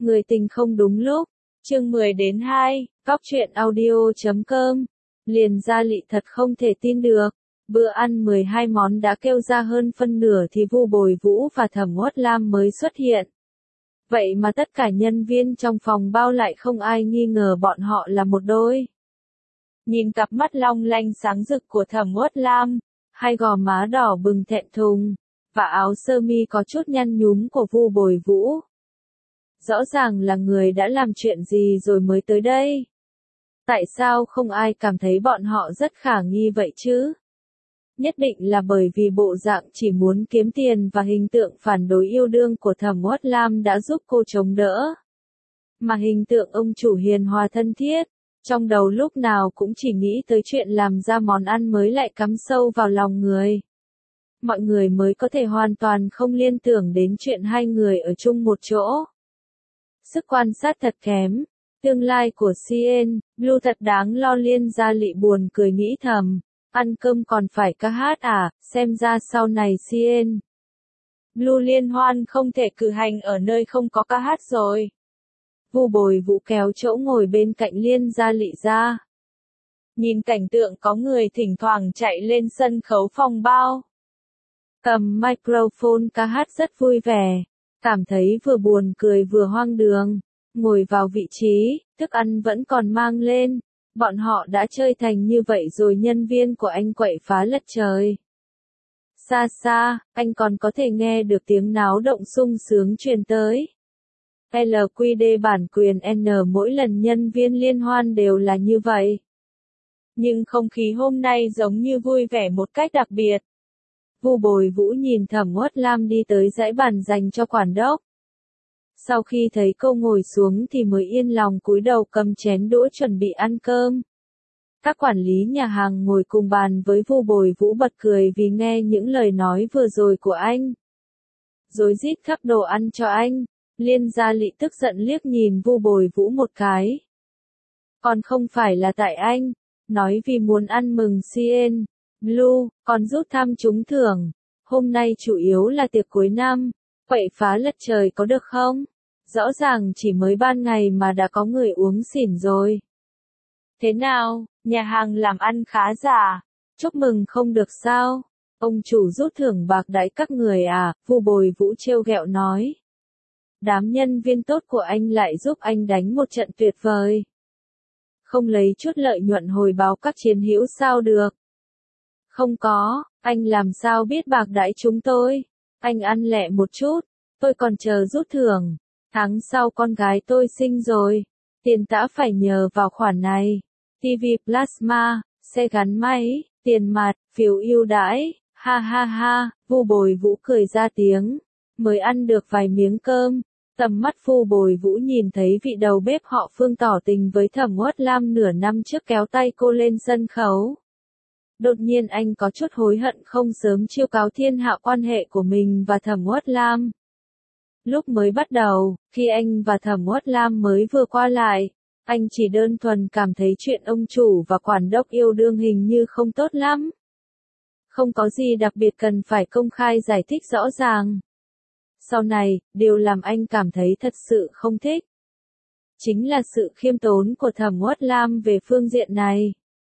Người tình không đúng lúc. Chương 10-2, Cóc truyện audio.com. Liền Gia Lị thật không thể tin được. Bữa ăn 12 món đã kêu ra hơn phân nửa thì Vu Bồi Vũ và Thẩm Uất Lam mới xuất hiện. Vậy mà tất cả nhân viên trong phòng bao lại không ai nghi ngờ bọn họ là một đôi. Nhìn cặp mắt long lanh sáng rực của Thẩm Uất Lam, hai gò má đỏ bừng thẹn thùng, và áo sơ mi có chút nhăn nhúm của Vu Bồi Vũ. Rõ ràng là người đã làm chuyện gì rồi mới tới đây. Tại sao không ai cảm thấy bọn họ rất khả nghi vậy chứ? Nhất định là bởi vì bộ dạng chỉ muốn kiếm tiền và hình tượng phản đối yêu đương của Thẩm Uất Lam đã giúp cô chống đỡ. Mà hình tượng ông chủ hiền hòa thân thiết, trong đầu lúc nào cũng chỉ nghĩ tới chuyện làm ra món ăn mới lại cắm sâu vào lòng người. Mọi người mới có thể hoàn toàn không liên tưởng đến chuyện hai người ở chung một chỗ. Sức quan sát thật kém. Tương lai của CN Blue thật đáng lo. Liên Gia Lị buồn cười nghĩ thầm. Ăn cơm còn phải ca hát à, xem ra sau này CN Blue liên hoan không thể cử hành ở nơi không có ca hát rồi. Vu Bồi Vũ kéo chỗ ngồi bên cạnh Liên Gia Lị ra. Nhìn cảnh tượng có người thỉnh thoảng chạy lên sân khấu phòng bao. Cầm microphone ca hát rất vui vẻ. Cảm thấy vừa buồn cười vừa hoang đường. Ngồi vào vị trí, thức ăn vẫn còn mang lên. Bọn họ đã chơi thành như vậy rồi nhân viên của anh quậy phá lật trời. Xa xa, anh còn có thể nghe được tiếng náo động sung sướng truyền tới. LQD bản quyền N mỗi lần nhân viên liên hoan đều là như vậy. Nhưng không khí hôm nay giống như vui vẻ một cách đặc biệt. Vu Bồi Vũ nhìn Thẩm Uất Lam đi tới dãy bàn dành cho quản đốc. Sau khi thấy cô ngồi xuống thì mới yên lòng cúi đầu cầm chén đũa chuẩn bị ăn cơm. Các quản lý nhà hàng ngồi cùng bàn với Vu Bồi Vũ bật cười vì nghe những lời nói vừa rồi của anh. Rối rít khắp đồ ăn cho anh. Liên Gia Lị tức giận liếc nhìn Vu Bồi Vũ một cái. Còn không phải là tại anh, nói vì muốn ăn mừng CN Blue, còn rút thăm trúng thưởng. Hôm nay chủ yếu là tiệc cuối năm, quậy phá lật trời có được không? Rõ ràng chỉ mới ban ngày mà đã có người uống xỉn rồi. Thế nào, nhà hàng làm ăn khá giả, chúc mừng không được sao? Ông chủ rút thưởng bạc đãi các người à? Vu Bồi Vũ trêu ghẹo nói. Đám nhân viên tốt của anh lại giúp anh đánh một trận tuyệt vời. Không lấy chút lợi nhuận hồi báo các chiến hữu sao được? Không có, anh làm sao biết bạc đãi chúng tôi? Anh ăn lẹ một chút, tôi còn chờ rút thưởng. Tháng sau con gái tôi sinh rồi, tiền tã phải nhờ vào khoản này. TV Plasma, xe gắn máy, tiền mặt, phiếu ưu đãi, ha ha ha. Vu Bồi Vũ cười ra tiếng, mới ăn được vài miếng cơm. Tầm mắt Vu Bồi Vũ nhìn thấy vị đầu bếp họ Phương tỏ tình với Thẩm Uất Lam nửa năm trước kéo tay cô lên sân khấu. Đột nhiên anh có chút hối hận không sớm chiêu cáo thiên hạ quan hệ của mình và Thẩm Uất Lam. Lúc mới bắt đầu, khi anh và Thẩm Uất Lam mới vừa qua lại, anh chỉ đơn thuần cảm thấy chuyện ông chủ và quản đốc yêu đương hình như không tốt lắm. Không có gì đặc biệt cần phải công khai giải thích rõ ràng. Sau này, điều làm anh cảm thấy thật sự không thích chính là sự khiêm tốn của Thẩm Uất Lam về phương diện này.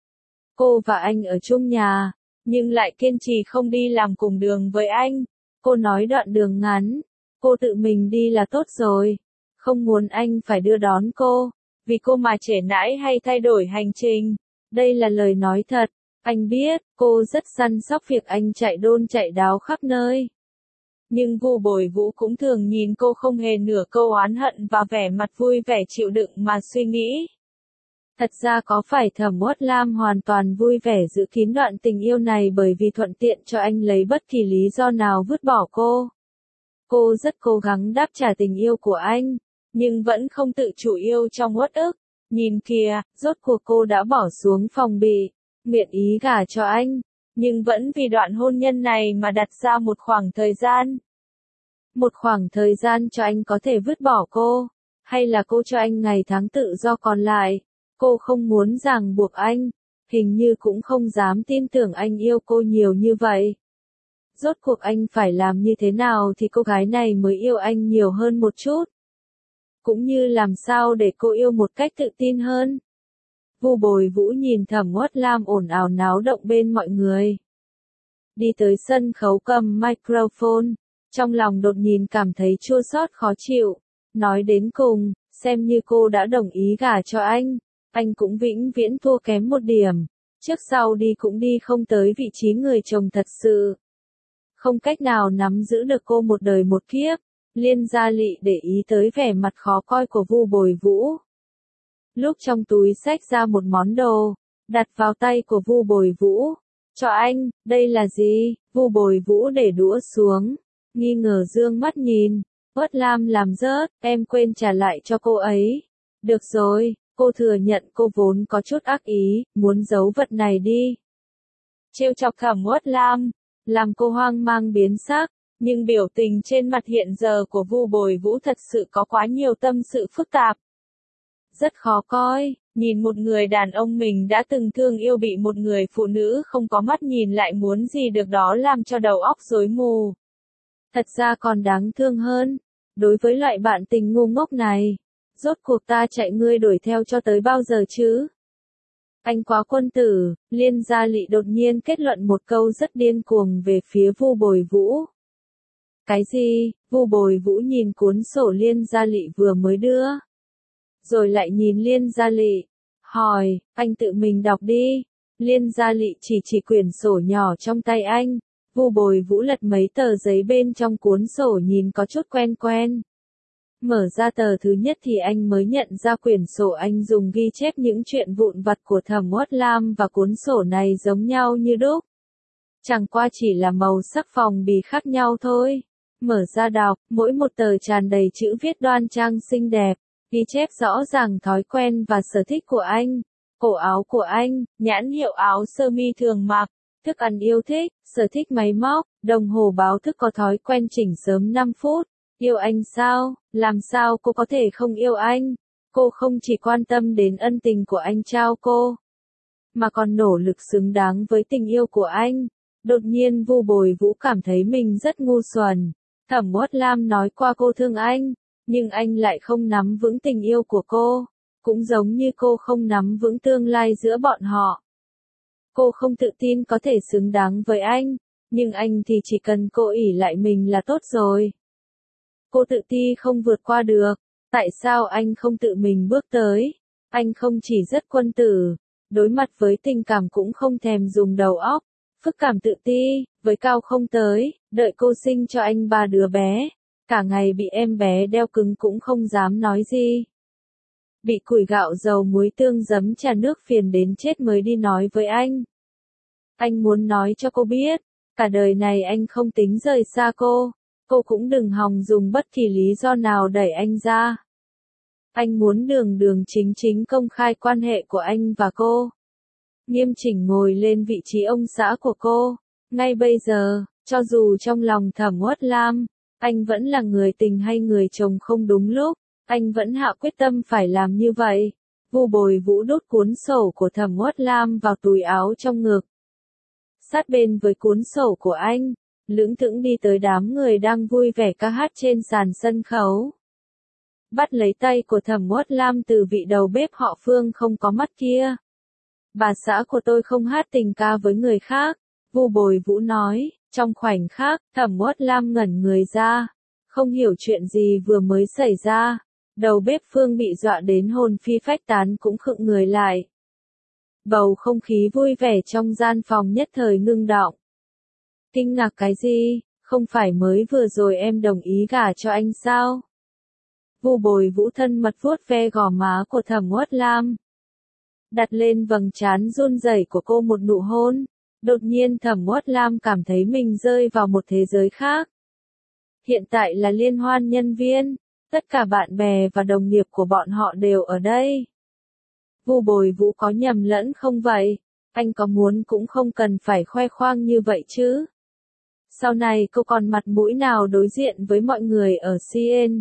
Cô và anh ở chung nhà, nhưng lại kiên trì không đi làm cùng đường với anh. Cô nói đoạn đường ngắn, cô tự mình đi là tốt rồi. Không muốn anh phải đưa đón cô, vì cô mà trễ nải hay thay đổi hành trình. Đây là lời nói thật. Anh biết, cô rất săn sóc việc anh chạy đôn chạy đáo khắp nơi. Nhưng Vu Bồi Vũ cũng thường nhìn cô không hề nửa câu oán hận và vẻ mặt vui vẻ chịu đựng mà suy nghĩ. Thật ra có phải Thẩm Uất Lam hoàn toàn vui vẻ giữ kín đoạn tình yêu này bởi vì thuận tiện cho anh lấy bất kỳ lý do nào vứt bỏ cô? Cô rất cố gắng đáp trả tình yêu của anh, nhưng vẫn không tự chủ yêu trong uất ức. Nhìn kìa, rốt cuộc cô đã bỏ xuống phòng bị, nguyện ý gả cho anh, nhưng vẫn vì đoạn hôn nhân này mà đặt ra một khoảng thời gian. Một khoảng thời gian cho anh có thể vứt bỏ cô, hay là cô cho anh ngày tháng tự do còn lại. Cô không muốn ràng buộc anh, hình như cũng không dám tin tưởng anh yêu cô nhiều như vậy. Rốt cuộc anh phải làm như thế nào thì cô gái này mới yêu anh nhiều hơn một chút? cũng như làm sao để cô yêu một cách tự tin hơn. Vu Bồi Vũ nhìn Thẩm Uất Lam ồn ào náo động bên mọi người. Đi tới sân khấu cầm microphone, trong lòng đột nhiên cảm thấy chua xót khó chịu. Nói đến cùng, xem như cô đã đồng ý gả cho anh cũng vĩnh viễn thua kém một điểm. Trước sau đi cũng đi không tới vị trí người chồng thật sự. Không cách nào nắm giữ được cô một đời một kiếp. Liên Gia Lị để ý tới vẻ mặt khó coi của Vu Bồi Vũ. Lúc trong túi xách ra một món đồ, đặt vào tay của Vu Bồi Vũ. Cho anh, đây là gì? Vu Bồi Vũ để đũa xuống, nghi ngờ dương mắt nhìn. Uất Lam làm rớt, em quên trả lại cho cô ấy. Được rồi, cô thừa nhận cô vốn có chút ác ý, muốn giấu vật này đi. Trêu chọc Thẩm Uất Lam, làm cô hoang mang biến sắc, nhưng biểu tình trên mặt hiện giờ của Vu Bồi Vũ thật sự có quá nhiều tâm sự phức tạp. Rất khó coi, nhìn một người đàn ông mình đã từng thương yêu bị một người phụ nữ không có mắt nhìn lại muốn gì được đó làm cho đầu óc rối mù. Thật ra còn đáng thương hơn, đối với loại bạn tình ngu ngốc này, rốt cuộc ta chạy ngươi đuổi theo cho tới bao giờ chứ? Anh quá quân tử, Liên Gia Lị đột nhiên kết luận một câu rất điên cuồng về phía Vu Bồi Vũ. Cái gì? Vu Bồi Vũ nhìn cuốn sổ Liên Gia Lị vừa mới đưa. Rồi lại nhìn Liên Gia Lị, hỏi, anh tự mình đọc đi. Liên Gia Lị chỉ quyển sổ nhỏ trong tay anh. Vu Bồi Vũ lật mấy tờ giấy bên trong cuốn sổ nhìn có chút quen quen. Mở ra tờ thứ nhất thì anh mới nhận ra quyển sổ anh dùng ghi chép những chuyện vụn vặt của Thẩm Uất Lam và cuốn sổ này giống nhau như đúc. Chẳng qua chỉ là màu sắc phòng bì khác nhau thôi. Mở ra đọc, mỗi một tờ tràn đầy chữ viết đoan trang xinh đẹp, ghi chép rõ ràng thói quen và sở thích của anh, cổ áo của anh, nhãn hiệu áo sơ mi thường mặc, thức ăn yêu thích, sở thích máy móc, đồng hồ báo thức có thói quen chỉnh sớm 5 phút. Yêu anh sao? Làm sao cô có thể không yêu anh? Cô không chỉ quan tâm đến ân tình của anh trao cô, mà còn nỗ lực xứng đáng với tình yêu của anh. Đột nhiên Vu Bồi Vũ cảm thấy mình rất ngu xuẩn. Thẩm Uất Lam nói qua cô thương anh, nhưng anh lại không nắm vững tình yêu của cô, cũng giống như cô không nắm vững tương lai giữa bọn họ. Cô không tự tin có thể xứng đáng với anh, nhưng anh thì chỉ cần cô ỷ lại mình là tốt rồi. Cô tự ti không vượt qua được, tại sao anh không tự mình bước tới? Anh không chỉ rất quân tử, đối mặt với tình cảm cũng không thèm dùng đầu óc, phức cảm tự ti, với cao không tới, đợi cô sinh cho anh 3 đứa bé, cả ngày bị em bé đeo cứng cũng không dám nói gì. Bị củi gạo dầu muối tương giấm trà nước phiền đến chết mới đi nói với anh. Anh muốn nói cho cô biết, cả đời này anh không tính rời xa cô cũng đừng hòng dùng bất kỳ lý do nào đẩy anh ra. Anh muốn đường đường chính chính công khai quan hệ của anh và cô. Nghiêm chỉnh ngồi lên vị trí ông xã của cô. Ngay bây giờ, cho dù trong lòng Thẩm Uất Lam, anh vẫn là người tình hay người chồng không đúng lúc, anh vẫn hạ quyết tâm phải làm như vậy. Vu Bồi Vũ đút cuốn sổ của Thẩm Uất Lam vào túi áo trong ngực. Sát bên với cuốn sổ của anh, lững thững đi tới đám người đang vui vẻ ca hát trên sàn sân khấu. Bắt lấy tay của Thẩm Uất Lam từ vị đầu bếp họ Phương không có mắt kia. Bà xã của tôi không hát tình ca với người khác, Vu Bồi Vũ nói. Trong khoảnh khắc, Thẩm Uất Lam ngẩn người ra, không hiểu chuyện gì vừa mới xảy ra. Đầu bếp Phương bị dọa đến hồn phi phách tán cũng khựng người lại. Bầu không khí vui vẻ trong gian phòng nhất thời ngưng đọng. Kinh ngạc cái gì? Không phải mới vừa rồi em đồng ý gả cho anh sao? Vu Bồi Vũ thân mật vuốt ve gò má của Thẩm Uất Lam, đặt lên vầng trán run rẩy của cô một nụ hôn. Đột nhiên Thẩm Uất Lam cảm thấy mình rơi vào một thế giới khác. Hiện tại là liên hoan nhân viên, tất cả bạn bè và đồng nghiệp của bọn họ đều ở đây. Vu Bồi Vũ có nhầm lẫn không vậy? Anh có muốn cũng không cần phải khoe khoang như vậy chứ. Sau này cô còn mặt mũi nào đối diện với mọi người ở CN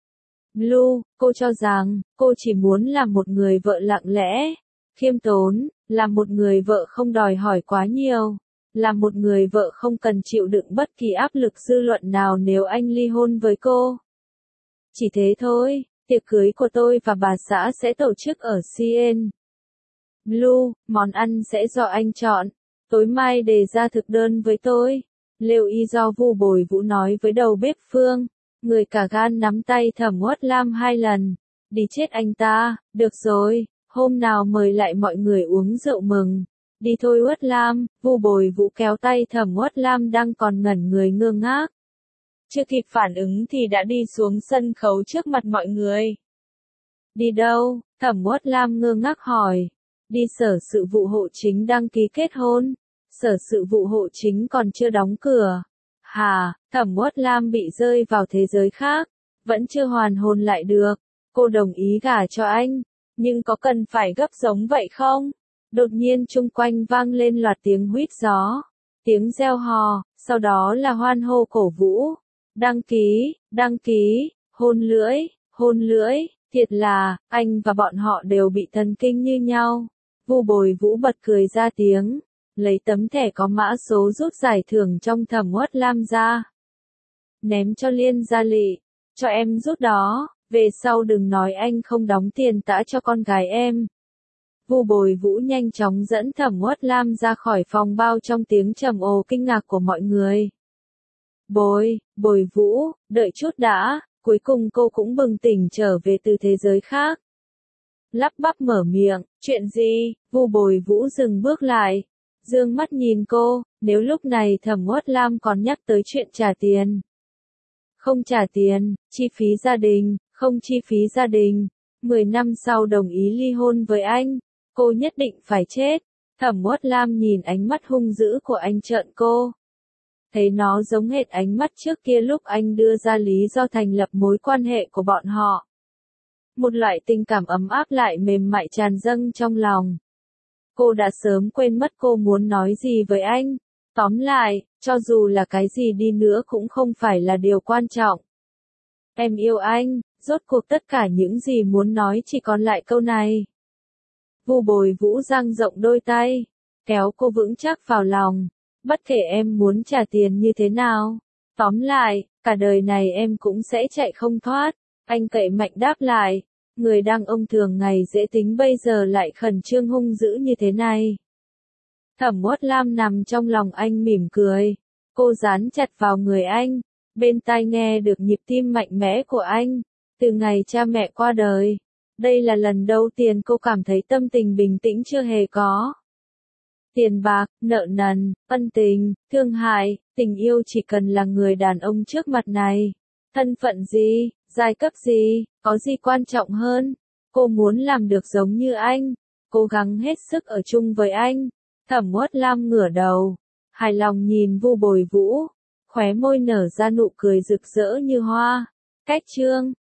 Blue, cô cho rằng, cô chỉ muốn làm một người vợ lặng lẽ, khiêm tốn, làm một người vợ không đòi hỏi quá nhiều, làm một người vợ không cần chịu đựng bất kỳ áp lực dư luận nào nếu anh ly hôn với cô. Chỉ thế thôi, Tiệc cưới của tôi và bà xã sẽ tổ chức ở CN Blue, món ăn sẽ do anh chọn. Tối mai đề ra thực đơn với tôi. Lưu ý do Vu Bồi Vũ nói với đầu bếp Phương. Người cả gan nắm tay Thẩm Uất Lam 2 lần. Đi chết anh ta, được rồi, hôm nào mời lại mọi người uống rượu mừng. Đi thôi Uất Lam, Vu Bồi Vũ kéo tay Thẩm Uất Lam đang còn ngẩn người ngơ ngác. Chưa kịp phản ứng thì đã đi xuống sân khấu trước mặt mọi người. Đi đâu? Thẩm Uất Lam ngơ ngác hỏi. Đi sở sự vụ hộ chính đăng ký kết hôn. Sở sự vụ hộ chính còn chưa đóng cửa. Hà, Thẩm Uất Lam bị rơi vào thế giới khác. Vẫn chưa hoàn hồn lại được. Cô đồng ý gả cho anh. Nhưng có cần phải gấp giống vậy không? Đột nhiên chung quanh vang lên loạt tiếng huýt gió. Tiếng reo hò, sau đó là hoan hô cổ vũ. Đăng ký, hôn lưỡi, thiệt là, anh và bọn họ đều bị thần kinh như nhau. Vu Bồi Vũ bật cười ra tiếng, lấy tấm thẻ có mã số rút giải thưởng trong Thẩm Uất Lam ra. Ném cho Liên Gia Lị, cho em rút đó, về sau đừng nói anh không đóng tiền tã cho con gái em. Vu Bồi Vũ nhanh chóng dẫn Thẩm Uất Lam ra khỏi phòng bao trong tiếng trầm ồ kinh ngạc của mọi người. Bồi Vũ, đợi chút đã, cuối cùng cô cũng bừng tỉnh trở về từ thế giới khác. Lắp bắp mở miệng, chuyện gì? Vu Bồi Vũ dừng bước lại, dương mắt nhìn cô, nếu lúc này Thẩm Uất Lam còn nhắc tới chuyện trả tiền. Không trả tiền, chi phí gia đình, không chi phí gia đình, 10 năm sau đồng ý ly hôn với anh, cô nhất định phải chết. Thẩm Uất Lam nhìn ánh mắt hung dữ của anh trợn cô. Thấy nó giống hệt ánh mắt trước kia lúc anh đưa ra lý do thành lập mối quan hệ của bọn họ. Một loại tình cảm ấm áp lại mềm mại tràn dâng trong lòng. Cô đã sớm quên mất cô muốn nói gì với anh. Tóm lại, cho dù là cái gì đi nữa cũng không phải là điều quan trọng. Em yêu anh, rốt cuộc tất cả những gì muốn nói chỉ còn lại câu này. Vu Bồi Vũ dang rộng đôi tay, kéo cô vững chắc vào lòng. Bất kể em muốn trả tiền như thế nào. Tóm lại, cả đời này em cũng sẽ chạy không thoát. Anh cậy mạnh đáp lại. Người đàn ông thường ngày dễ tính bây giờ lại khẩn trương hung dữ như thế này. Thẩm Uất Lam nằm trong lòng anh mỉm cười. Cô dán chặt vào người anh. Bên tai nghe được nhịp tim mạnh mẽ của anh. Từ ngày cha mẹ qua đời. Đây là lần đầu tiên cô cảm thấy tâm tình bình tĩnh chưa hề có. Tiền bạc, nợ nần, ân tình, thương hại, tình yêu chỉ cần là người đàn ông trước mặt này. Thân phận gì, giai cấp gì, có gì quan trọng hơn. Cô muốn làm được giống như anh, cố gắng hết sức ở chung với anh. Thẩm Uất Lam ngửa đầu, hài lòng nhìn Vu Bồi Vũ, khóe môi nở ra nụ cười rực rỡ như hoa. Cách chương